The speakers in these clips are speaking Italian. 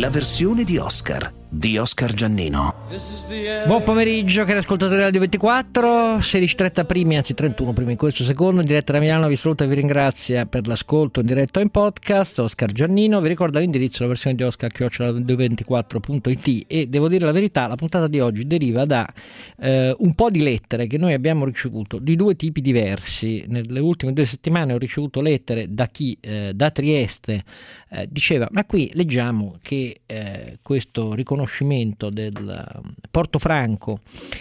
la versione di Oscar Giannino. Buon pomeriggio, cari ascoltatori Radio 24, 16:30 primi, anzi 31 primi in questo secondo, in diretta da Milano. Vi saluta e vi ringrazia per l'ascolto in diretta o in podcast. Oscar Giannino vi ricorda l'indirizzo, la versione di Oscar @radio24.it. E devo dire la verità, la puntata di oggi deriva da un po' di lettere che noi abbiamo ricevuto di due tipi diversi. Nelle ultime 2 settimane ho ricevuto lettere da chi da Trieste diceva: ma qui leggiamo che questo riconoscimento del Portofranco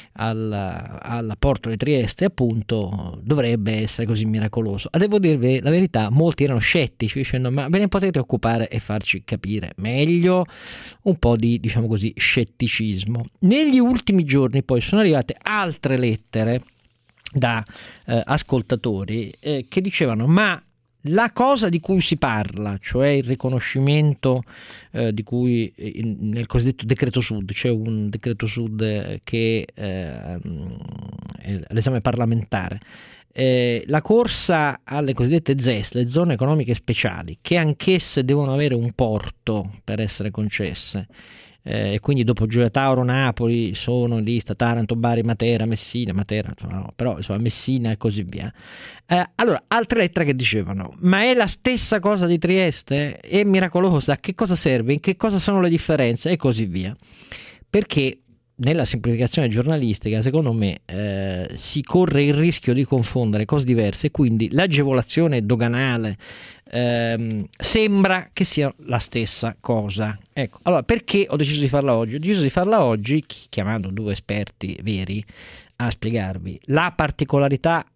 al porto di Trieste appunto dovrebbe essere così miracoloso. Devo dirvi la verità, molti erano scettici dicendo: ma ve ne potete occupare e farci capire meglio? Un po' di, diciamo così, scetticismo. Negli ultimi giorni poi sono arrivate altre lettere da ascoltatori che dicevano: ma la cosa di cui si parla, cioè il riconoscimento di cui nel cosiddetto decreto Sud, c'è un decreto Sud che è all'esame parlamentare, la corsa alle cosiddette ZES, le zone economiche speciali, che anch'esse devono avere un porto per essere concesse, e quindi dopo Gioia Tauro, Napoli sono in lista Taranto, Bari, Matera, Messina, no, però insomma Messina e così via. Allora, altre lettere che dicevano: ma è la stessa cosa di Trieste? È miracolosa? A che cosa serve? In che cosa sono le differenze? E così via. Perché nella semplificazione giornalistica, secondo me, si corre il rischio di confondere cose diverse, quindi l'agevolazione doganale sembra che sia la stessa cosa. Ecco, allora perché ho deciso di farla oggi? Ho deciso di farla oggi chiamando 2 esperti veri a spiegarvi la particolarità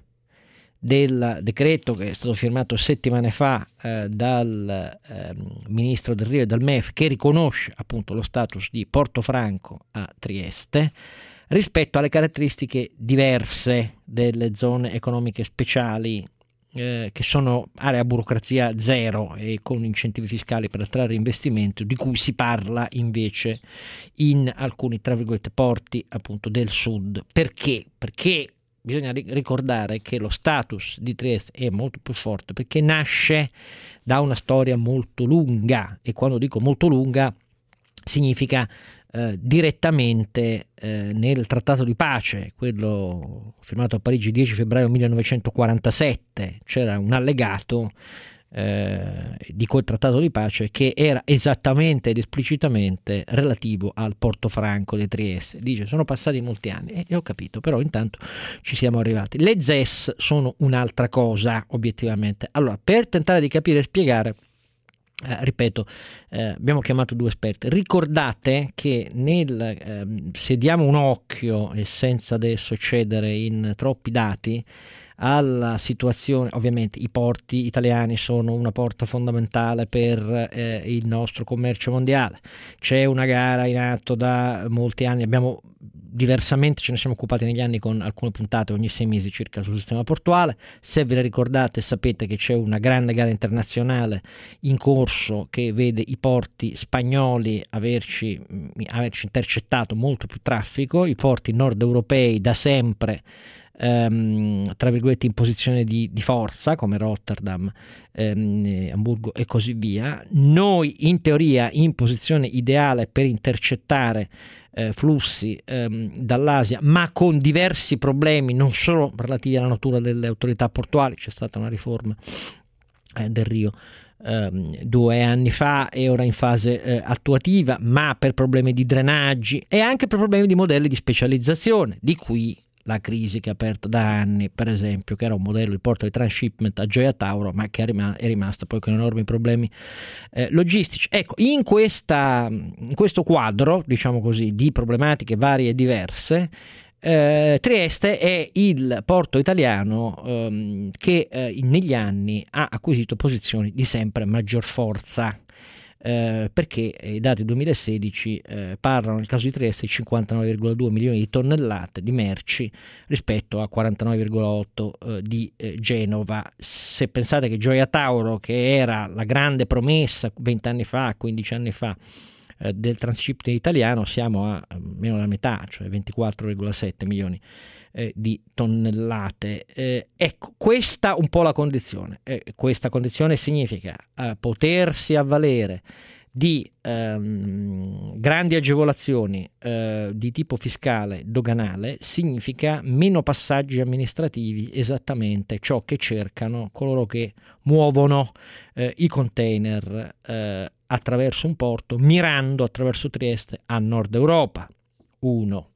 del decreto che è stato firmato settimane fa dal ministro Del Rio e dal MEF, che riconosce appunto lo status di Portofranco a Trieste, rispetto alle caratteristiche diverse delle zone economiche speciali, che sono area a burocrazia zero e con incentivi fiscali per attrarre investimento, di cui si parla invece in alcuni, tra virgolette, porti appunto del sud. Perché? Perché bisogna ricordare che lo status di Trieste è molto più forte perché nasce da una storia molto lunga, e quando dico molto lunga significa direttamente nel trattato di pace, quello firmato a Parigi il 10 febbraio 1947, c'era un allegato di quel trattato di pace che era esattamente ed esplicitamente relativo al Portofranco di Trieste. Dice: sono passati molti anni, e ho capito, però intanto ci siamo arrivati. Le ZES sono un'altra cosa obiettivamente. Allora, per tentare di capire e spiegare, ripeto, abbiamo chiamato 2 esperti. Ricordate che se diamo un occhio, e senza adesso eccedere in troppi dati, alla situazione, ovviamente i porti italiani sono una porta fondamentale per il nostro commercio mondiale. C'è una gara in atto da molti anni, diversamente ce ne siamo occupati negli anni con alcune puntate ogni 6 mesi circa sul sistema portuale. Se ve le ricordate, sapete che c'è una grande gara internazionale in corso che vede i porti spagnoli averci intercettato molto più traffico, i porti nord europei da sempre tra virgolette in posizione di forza, come Rotterdam, Amburgo e così via. Noi in teoria in posizione ideale per intercettare flussi dall'Asia, ma con diversi problemi non solo relativi alla natura delle autorità portuali. C'è stata una riforma del Rio 2 anni fa e ora in fase attuativa, ma per problemi di drenaggi e anche per problemi di modelli di specializzazione, di cui la crisi che è aperta da anni, per esempio, che era un modello di porto di transshipment a Gioia Tauro, ma che è rimasta poi con enormi problemi logistici. Ecco, in questo quadro, diciamo così, di problematiche varie e diverse, Trieste è il porto italiano che negli anni ha acquisito posizioni di sempre maggior forza. Perché i dati 2016 parlano nel caso di Trieste di 59,2 milioni di tonnellate di merci rispetto a 49,8 di Genova. Se pensate che Gioia Tauro, che era la grande promessa 20 anni fa, 15 anni fa, del transshipment italiano, siamo a meno della metà, cioè 24,7 milioni di tonnellate. Ecco, questa un po' la condizione. Questa condizione significa potersi avvalere di grandi agevolazioni di tipo fiscale, doganale, significa meno passaggi amministrativi, esattamente ciò che cercano coloro che muovono i container attraverso un porto, mirando attraverso Trieste a Nord Europa. 1.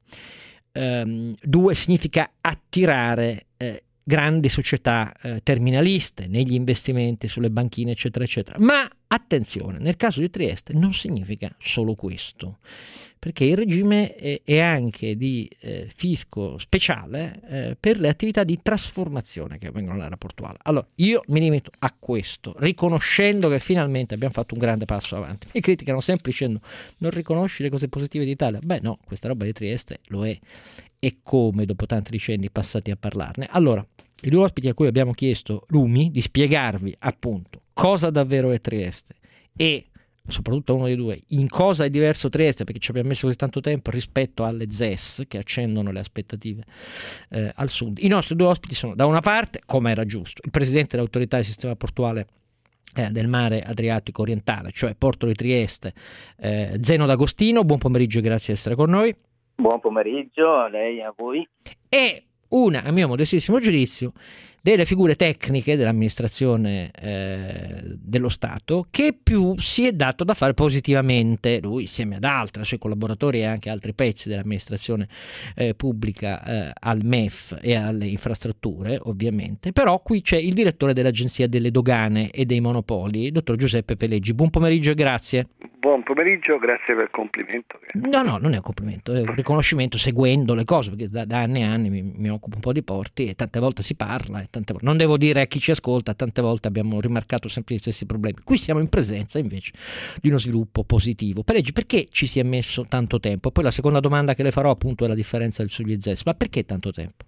2. Significa attirare grandi società terminaliste negli investimenti sulle banchine, eccetera, eccetera. Ma attenzione, nel caso di Trieste non significa solo questo, perché il regime è anche di fisco speciale per le attività di trasformazione che avvengono nell'area portuale. Allora, io mi limito a questo, riconoscendo che finalmente abbiamo fatto un grande passo avanti. Mi criticano sempre dicendo: non riconosci le cose positive d'Italia? Beh no, questa roba di Trieste lo è. E come dopo tanti decenni passati a parlarne? Allora, i due ospiti a cui abbiamo chiesto, Lumi, di spiegarvi appunto cosa davvero è Trieste e soprattutto uno dei due, in cosa è diverso Trieste, perché ci abbiamo messo così tanto tempo rispetto alle ZES che accendono le aspettative al sud. I nostri due ospiti sono, da una parte, come era giusto, il presidente dell'autorità del sistema portuale del mare Adriatico orientale, cioè Porto di Trieste, Zeno D'Agostino. Buon pomeriggio e grazie di essere con noi. Buon pomeriggio a lei e a voi. E una, a mio modestissimo giudizio, delle figure tecniche dell'amministrazione dello Stato che più si è dato da fare positivamente, lui insieme ad altri, ai suoi collaboratori e anche altri pezzi dell'amministrazione pubblica al MEF e alle infrastrutture, ovviamente. Però qui c'è il direttore dell'Agenzia delle Dogane e dei Monopoli, dottor Giuseppe Peleggi. Buon pomeriggio e grazie. Buon pomeriggio, grazie per il complimento. No, non è un complimento, è un riconoscimento seguendo le cose, perché da anni e anni mi occupo un po' di porti e tante volte si parla, e tante volte, non devo dire a chi ci ascolta, tante volte abbiamo rimarcato sempre gli stessi problemi. Qui siamo in presenza invece di uno sviluppo positivo. Peleggi, perché ci si è messo tanto tempo? Poi la seconda domanda che le farò appunto è la differenza sugli ZES, ma perché tanto tempo?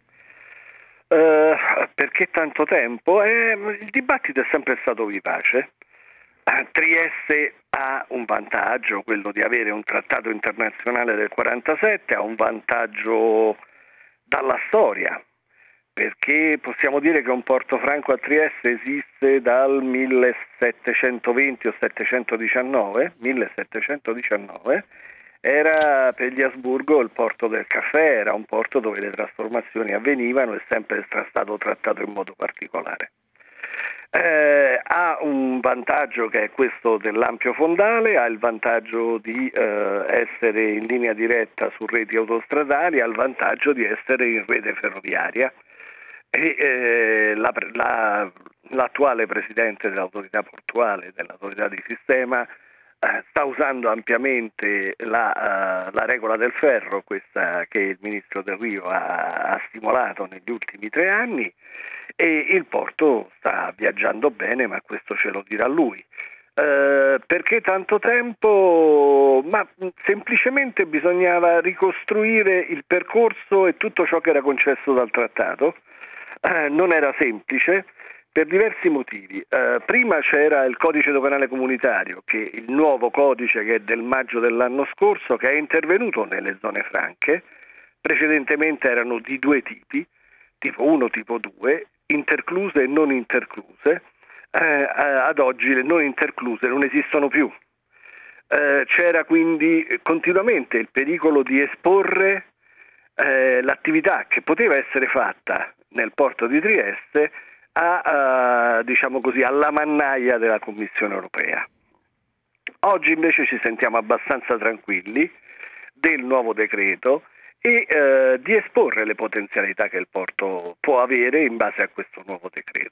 Perché tanto tempo? Il dibattito è sempre stato vivace. Trieste ha un vantaggio, quello di avere un trattato internazionale del 47, ha un vantaggio dalla storia, perché possiamo dire che un porto franco a Trieste esiste dal 1720 o 1719, era per gli Asburgo il porto del caffè, era un porto dove le trasformazioni avvenivano e sempre è stato trattato in modo particolare. Ha un vantaggio che è questo dell'ampio fondale, ha il vantaggio di essere in linea diretta su reti autostradali, ha il vantaggio di essere in rete ferroviaria e l'attuale presidente dell'autorità portuale, dell'autorità di sistema, sta usando ampiamente la regola del ferro, questa che il ministro Del Rio ha stimolato negli ultimi 3 anni, e il porto sta viaggiando bene, ma questo ce lo dirà lui. Perché tanto tempo? Ma semplicemente bisognava ricostruire il percorso e tutto ciò che era concesso dal trattato. Non era semplice per diversi motivi. Prima c'era il codice doganale comunitario, che il nuovo codice, che è del maggio dell'anno scorso, che è intervenuto nelle zone franche. Precedentemente erano di 2 tipi, tipo 1, tipo 2, intercluse e non intercluse. Ad oggi le non intercluse non esistono più. C'era quindi continuamente il pericolo di esporre l'attività che poteva essere fatta nel porto di Trieste diciamo così, alla mannaia della Commissione europea. Oggi invece ci sentiamo abbastanza tranquilli del nuovo decreto e di esporre le potenzialità che il porto può avere in base a questo nuovo decreto.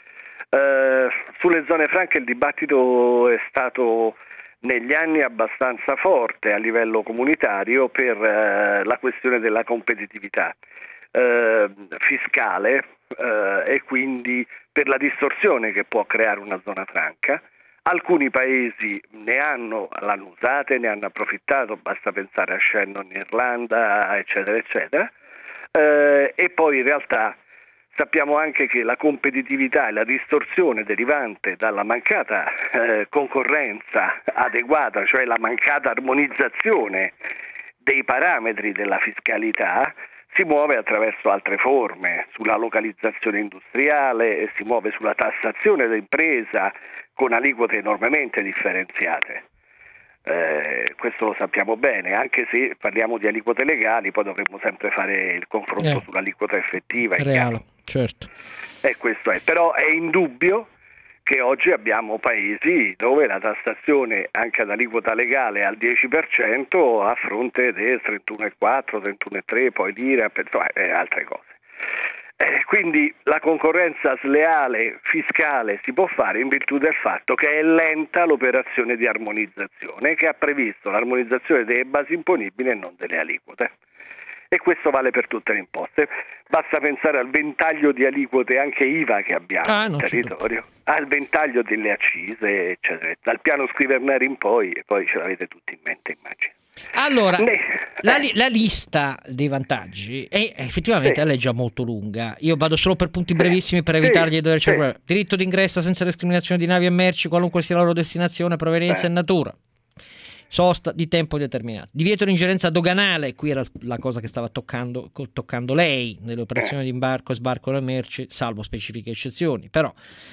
Sulle zone franche il dibattito è stato negli anni abbastanza forte a livello comunitario per la questione della competitività fiscale e quindi per la distorsione che può creare una zona franca. Alcuni paesi l'hanno usata e ne hanno approfittato, basta pensare a Shannon in Irlanda, eccetera, eccetera. E poi in realtà sappiamo anche che la competitività e la distorsione derivante dalla mancata concorrenza adeguata, cioè la mancata armonizzazione dei parametri della fiscalità, si muove attraverso altre forme, sulla localizzazione industriale, si muove sulla tassazione dell'impresa, con aliquote enormemente differenziate. Questo lo sappiamo bene, anche se parliamo di aliquote legali, poi dovremmo sempre fare il confronto sull'aliquota effettiva. Reale, certo. Questo è. Però è indubbio che oggi abbiamo paesi dove la tassazione anche ad aliquota legale è al 10% a fronte del 31,4, 31,3, poi l'IRAP e altre cose. Quindi la concorrenza sleale fiscale si può fare in virtù del fatto che è lenta l'operazione di armonizzazione, che ha previsto l'armonizzazione delle basi imponibili e non delle aliquote. E questo vale per tutte le imposte. Basta pensare al ventaglio di aliquote anche IVA che abbiamo nel territorio, al ventaglio delle accise, eccetera. Dal piano Scrivernari in poi, e poi ce l'avete tutti in mente, immagino. Allora, la lista dei vantaggi è effettivamente la legge molto lunga. Io vado solo per punti brevissimi per evitargli di dover cercare. Diritto d'ingresso senza discriminazione di navi e merci, qualunque sia la loro destinazione, provenienza e natura. Sosta di tempo determinato. Divieto di ingerenza doganale, qui era la cosa che stava toccando lei nelle operazioni di imbarco e sbarco delle merci, salvo specifiche eccezioni. Però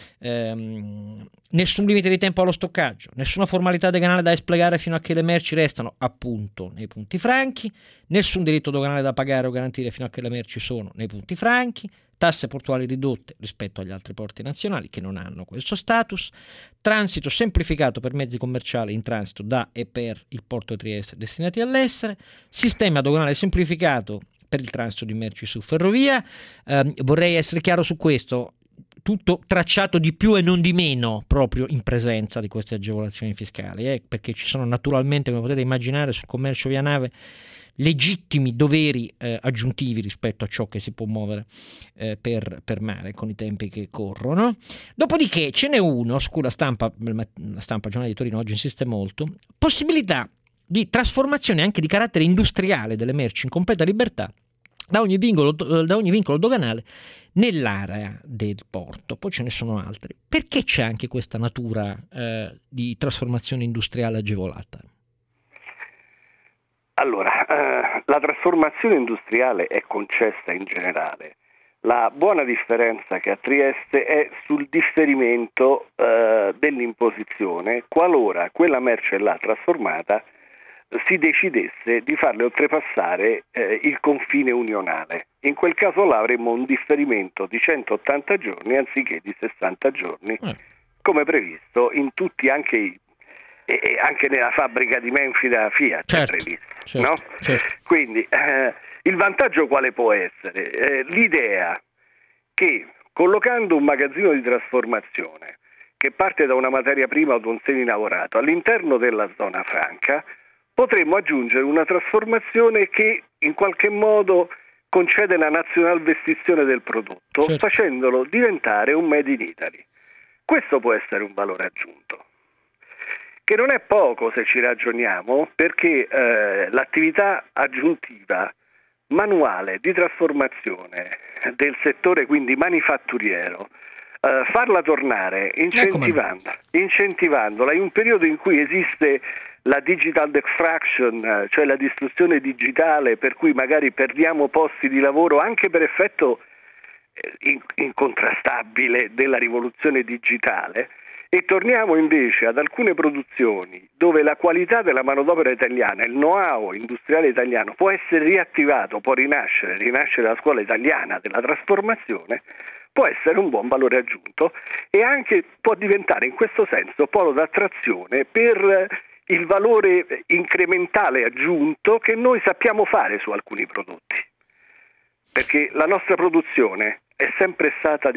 nessun limite di tempo allo stoccaggio, nessuna formalità doganale da espletare fino a che le merci restano appunto nei punti franchi, nessun diritto doganale da pagare o garantire fino a che le merci sono nei punti franchi, tasse portuali ridotte rispetto agli altri porti nazionali che non hanno questo status, transito semplificato per mezzi commerciali in transito da e per il porto di Trieste destinati all'estero, sistema doganale semplificato per il transito di merci su ferrovia. Vorrei essere chiaro su questo, tutto tracciato di più e non di meno proprio in presenza di queste agevolazioni fiscali, perché ci sono naturalmente, come potete immaginare, sul commercio via nave legittimi doveri aggiuntivi rispetto a ciò che si può muovere per mare con i tempi che corrono. Dopodiché ce n'è uno su cui la stampa giornale di Torino oggi insiste molto: possibilità di trasformazione anche di carattere industriale delle merci in completa libertà da ogni vincolo doganale nell'area del porto. Poi ce ne sono altri. Perché c'è anche questa natura di trasformazione industriale agevolata? Allora, la trasformazione industriale è concessa in generale. La buona differenza che a Trieste è sul differimento dell'imposizione qualora quella merce là trasformata si decidesse di farle oltrepassare il confine unionale. In quel caso là avremmo un differimento di 180 giorni anziché di 60 giorni, come previsto in tutti anche nella fabbrica di Menfi della Fiat, è previsto. No? Certo. Quindi il vantaggio quale può essere? L'idea che collocando un magazzino di trasformazione che parte da una materia prima o da un seminavorato all'interno della zona franca potremmo aggiungere una trasformazione che in qualche modo concede la nazionalvestizione del prodotto, facendolo diventare un made in Italy. Questo può essere un valore aggiunto, che non è poco se ci ragioniamo, perché l'attività aggiuntiva manuale di trasformazione del settore quindi manifatturiero, farla tornare incentivandola in un periodo in cui esiste la digital extraction, cioè la distruzione digitale, per cui magari perdiamo posti di lavoro anche per effetto incontrastabile della rivoluzione digitale, e torniamo invece ad alcune produzioni dove la qualità della manodopera italiana, il know-how industriale italiano può essere riattivato, può rinascere la scuola italiana della trasformazione, può essere un buon valore aggiunto e anche può diventare in questo senso polo d'attrazione per il valore incrementale aggiunto che noi sappiamo fare su alcuni prodotti, perché la nostra produzione è sempre stata,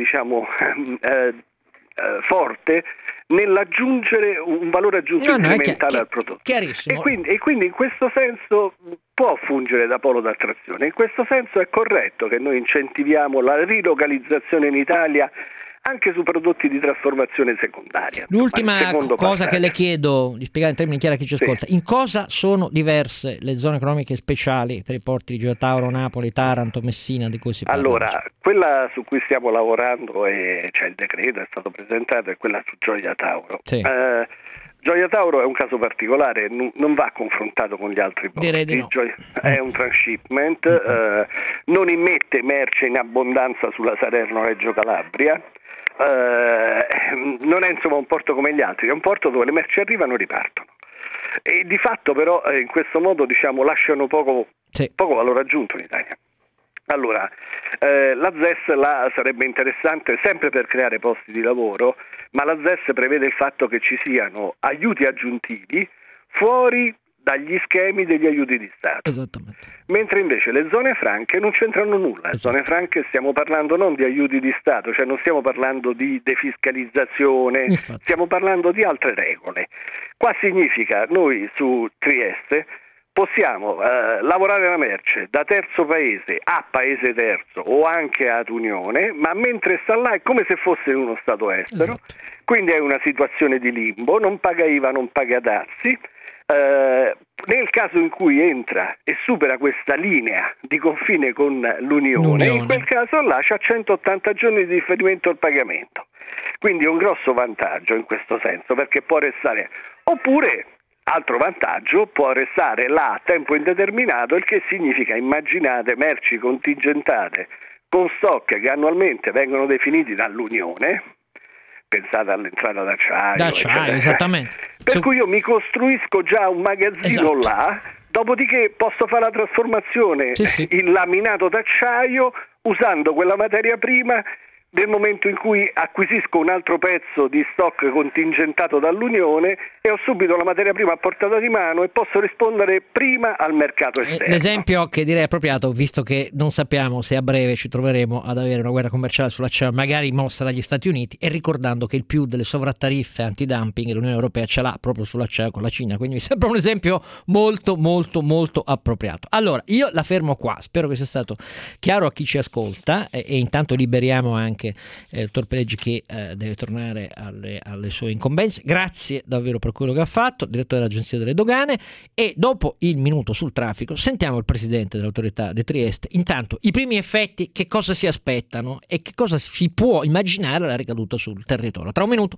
forte nell'aggiungere un valore aggiunto incrementale al prodotto. Chiarissimo. E quindi in questo senso può fungere da polo d'attrazione. In questo senso è corretto che noi incentiviamo la rilocalizzazione in Italia anche su prodotti di trasformazione secondaria. L'ultima cosa che le chiedo di spiegare in termini chiari a chi ci ascolta: in cosa sono diverse le zone economiche speciali per i porti di Gioia Tauro, Napoli, Taranto, Messina, di cui si parla? Allora, quella su cui stiamo lavorando, il decreto è stato presentato, è quella su Gioia Tauro. Sì. Gioia Tauro è un caso particolare, non va confrontato con gli altri porti. Direi di no. È un transshipment, non immette merce in abbondanza sulla Salerno-Reggio Calabria, non è insomma un porto come gli altri, è un porto dove le merci arrivano e ripartono. E di fatto però in questo modo lasciano poco valore aggiunto in Italia. Allora, la ZES sarebbe interessante sempre per creare posti di lavoro, ma la ZES prevede il fatto che ci siano aiuti aggiuntivi fuori dagli schemi degli aiuti di Stato. Esattamente. Mentre invece le zone franche non c'entrano nulla. Le zone franche stiamo parlando non di aiuti di Stato, cioè non stiamo parlando di defiscalizzazione, stiamo parlando di altre regole. Qua significa, noi su Trieste possiamo lavorare la merce da terzo paese a paese terzo o anche ad Unione, ma mentre sta là è come se fosse in uno Stato estero, esatto. Quindi è una situazione di limbo, non paga IVA, non paga dazi. Nel caso in cui entra e supera questa linea di confine con l'Unione, in quel caso là c'ha 180 giorni di differimento al pagamento. Quindi è un grosso vantaggio in questo senso, perché può restare, oppure altro vantaggio, può restare là a tempo indeterminato, il che significa, immaginate, merci contingentate con stock che annualmente vengono definiti dall'Unione. Pensate all'entrata d'acciaio, esattamente. Per cui io mi già un magazzino là, dopodiché posso fare la trasformazione in laminato d'acciaio usando quella materia prima. Nel momento in cui acquisisco un altro pezzo di stock contingentato dall'Unione e ho subito la materia prima a portata di mano e posso rispondere prima al mercato esterno. L'esempio che direi appropriato, visto che non sappiamo se a breve ci troveremo ad avere una guerra commerciale sull'acciaio, magari mossa dagli Stati Uniti, e ricordando che il più delle sovrattariffe antidumping l'Unione Europea ce l'ha proprio sull'acciaio con la Cina, quindi mi sembra un esempio molto molto molto appropriato. Allora, io la fermo qua, spero che sia stato chiaro a chi ci ascolta e intanto liberiamo anche Torpeleggi che deve tornare alle sue incombenze. Grazie davvero per quello che ha fatto, direttore dell'Agenzia delle Dogane. E dopo il minuto sul traffico sentiamo il presidente dell'autorità di Trieste. Intanto i primi effetti, che cosa si aspettano e che cosa si può immaginare la ricaduta sul territorio. Tra un minuto.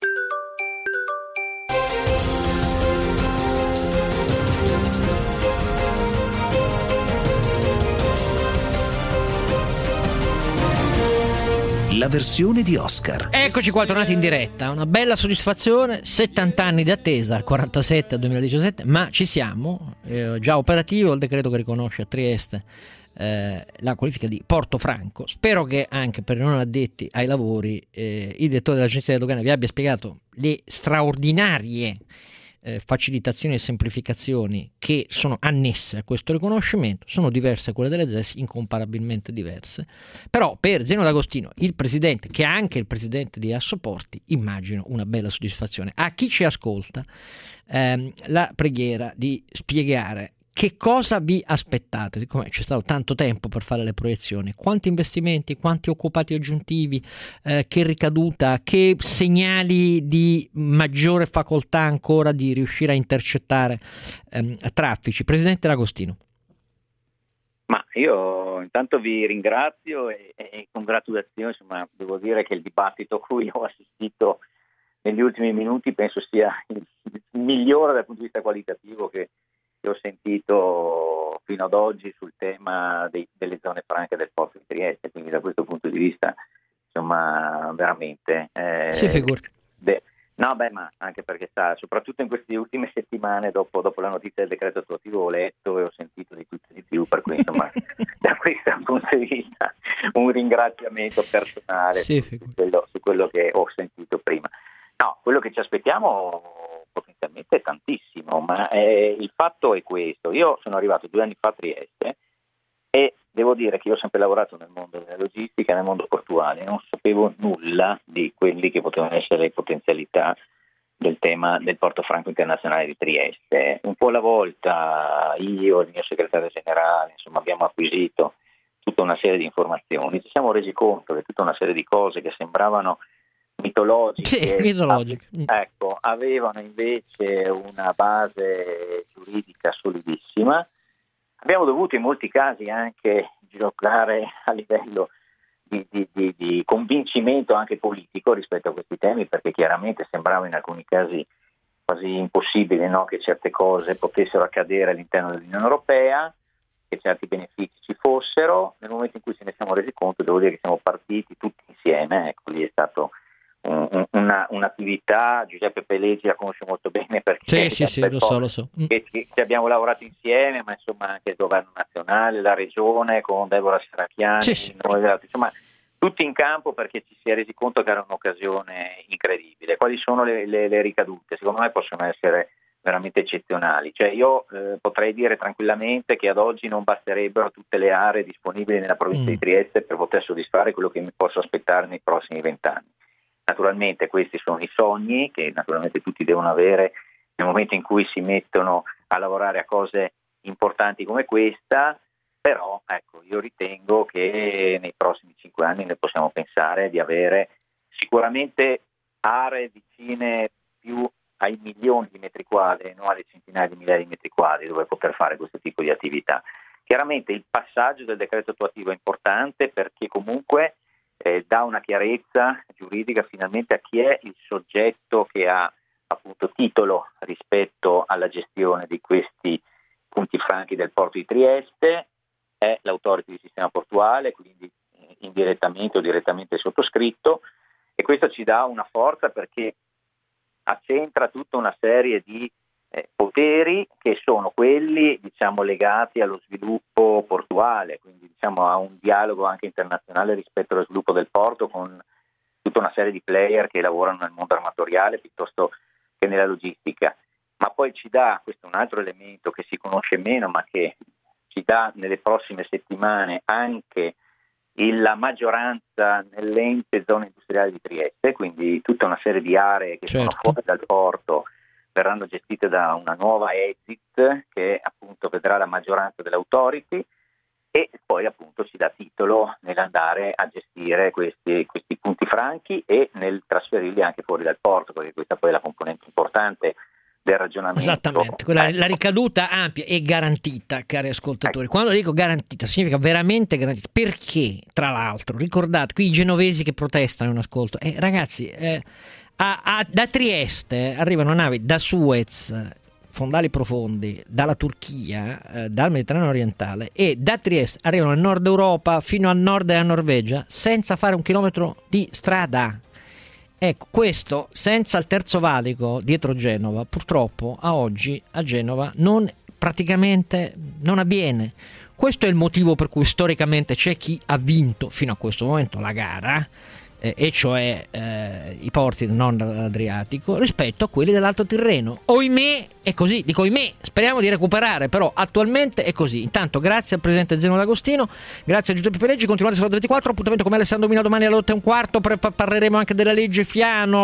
La versione di Oscar. Eccoci qua, tornati in diretta. Una bella soddisfazione, 70 anni di attesa, dal 47 al 2017, ma ci siamo. Già operativo il decreto che riconosce a Trieste la qualifica di Porto Franco. Spero che anche per i non addetti ai lavori il direttore dell'Agenzia delle Dogane vi abbia spiegato le straordinarie facilitazioni e semplificazioni che sono annesse a questo riconoscimento. Sono diverse quelle delle ZES, incomparabilmente diverse, però per Zeno D'Agostino, il presidente, che è anche il presidente di Assoporti, immagino una bella soddisfazione. A chi ci ascolta la preghiera di spiegare che cosa vi aspettate, siccome c'è stato tanto tempo per fare le proiezioni, quanti investimenti, quanti occupati aggiuntivi, che ricaduta, che segnali di maggiore facoltà ancora di riuscire a intercettare traffici. Presidente D'Agostino. Ma io intanto vi ringrazio e congratulazioni, insomma, devo dire che il dibattito a cui ho assistito negli ultimi minuti penso sia il migliore dal punto di vista qualitativo che ho sentito fino ad oggi sul tema delle zone franche del porto di Trieste, quindi da questo punto di vista, insomma, veramente ma anche perché soprattutto in queste ultime settimane dopo la notizia del decreto attuativo ho letto e ho sentito di tutto e di più, per cui insomma da questo punto di vista un ringraziamento personale su quello che ho sentito prima. No, quello che ci aspettiamo potenzialmente è tantissimo, ma il fatto è questo. Io sono arrivato 2 anni fa a Trieste e devo dire che io ho sempre lavorato nel mondo della logistica, nel mondo portuale, non sapevo nulla di quelli che potevano essere le potenzialità del tema del Porto Franco Internazionale di Trieste. Un po' alla volta io e il mio segretario generale, insomma, abbiamo acquisito tutta una serie di informazioni, ci siamo resi conto che tutta una serie di cose che sembravano mitologiche, ecco, avevano invece una base giuridica solidissima. Abbiamo dovuto in molti casi anche giocare a livello di convincimento anche politico rispetto a questi temi, perché chiaramente sembrava in alcuni casi quasi impossibile, no, che certe cose potessero accadere all'interno dell'Unione Europea. che certi benefici ci fossero. Nel momento in cui ce ne siamo resi conto, devo dire che siamo partiti tutti insieme, ecco, lì è stato un'attività. Giuseppe Pelleggi la conosce molto bene perché sì, lo so. Che abbiamo lavorato insieme, ma insomma anche il governo nazionale, la regione con Deborah Serracchiani, insomma tutti in campo, perché ci si è resi conto che era un'occasione incredibile. Quali sono le ricadute? Secondo me possono essere veramente eccezionali. Cioè io potrei dire tranquillamente che ad oggi non basterebbero tutte le aree disponibili nella provincia di Trieste per poter soddisfare quello che mi posso aspettare nei prossimi 20 anni. Naturalmente questi sono i sogni che naturalmente tutti devono avere nel momento in cui si mettono a lavorare a cose importanti come questa, però ecco, io ritengo che nei prossimi 5 anni ne possiamo pensare di avere sicuramente aree vicine più ai milioni di metri quadri, non alle centinaia di migliaia di metri quadri, dove poter fare questo tipo di attività. Chiaramente il passaggio del decreto attuativo è importante perché comunque dà una chiarezza giuridica finalmente a chi è il soggetto che ha appunto titolo rispetto alla gestione di questi punti franchi del porto di Trieste. È l'autority di sistema portuale, quindi indirettamente o direttamente sottoscritto, e questo ci dà una forza perché accentra tutta una serie di poteri che sono quelli, diciamo, legati allo sviluppo portuale, quindi diciamo a un dialogo anche internazionale rispetto allo sviluppo del porto con tutta una serie di player che lavorano nel mondo armatoriale piuttosto che nella logistica. Ma poi ci dà, questo è un altro elemento che si conosce meno ma che ci dà nelle prossime settimane anche la maggioranza nell'ente zona industriale di Trieste, quindi tutta una serie di aree che sono fuori dal porto verranno gestite da una nuova exit che appunto vedrà la maggioranza dell'autority e poi appunto ci dà titolo nell'andare a gestire questi punti franchi e nel trasferirli anche fuori dal porto, perché questa poi è la componente importante del ragionamento. Esattamente, la ricaduta ampia e garantita, cari ascoltatori. Quando dico garantita significa veramente garantita, perché tra l'altro ricordate qui i genovesi che protestano in ascolto, ragazzi, da Trieste arrivano navi da Suez, fondali profondi, dalla Turchia, dal Mediterraneo orientale, e da Trieste arrivano al nord Europa fino al nord della Norvegia senza fare un chilometro di strada. Ecco, questo senza il terzo valico dietro Genova, purtroppo a oggi a Genova praticamente non avviene. Questo è il motivo per cui storicamente c'è chi ha vinto fino a questo momento la gara, e cioè i porti del nord Adriatico rispetto a quelli dell'Alto Tirreno. Oimè è così, dico oimè, speriamo di recuperare, però attualmente è così. Intanto grazie al presidente Zeno D'Agostino, grazie a Giuseppe Pelleggi, continuate su Radio 24, appuntamento con me Alessandro Mina domani alle 8:15, parleremo anche della legge Fiano.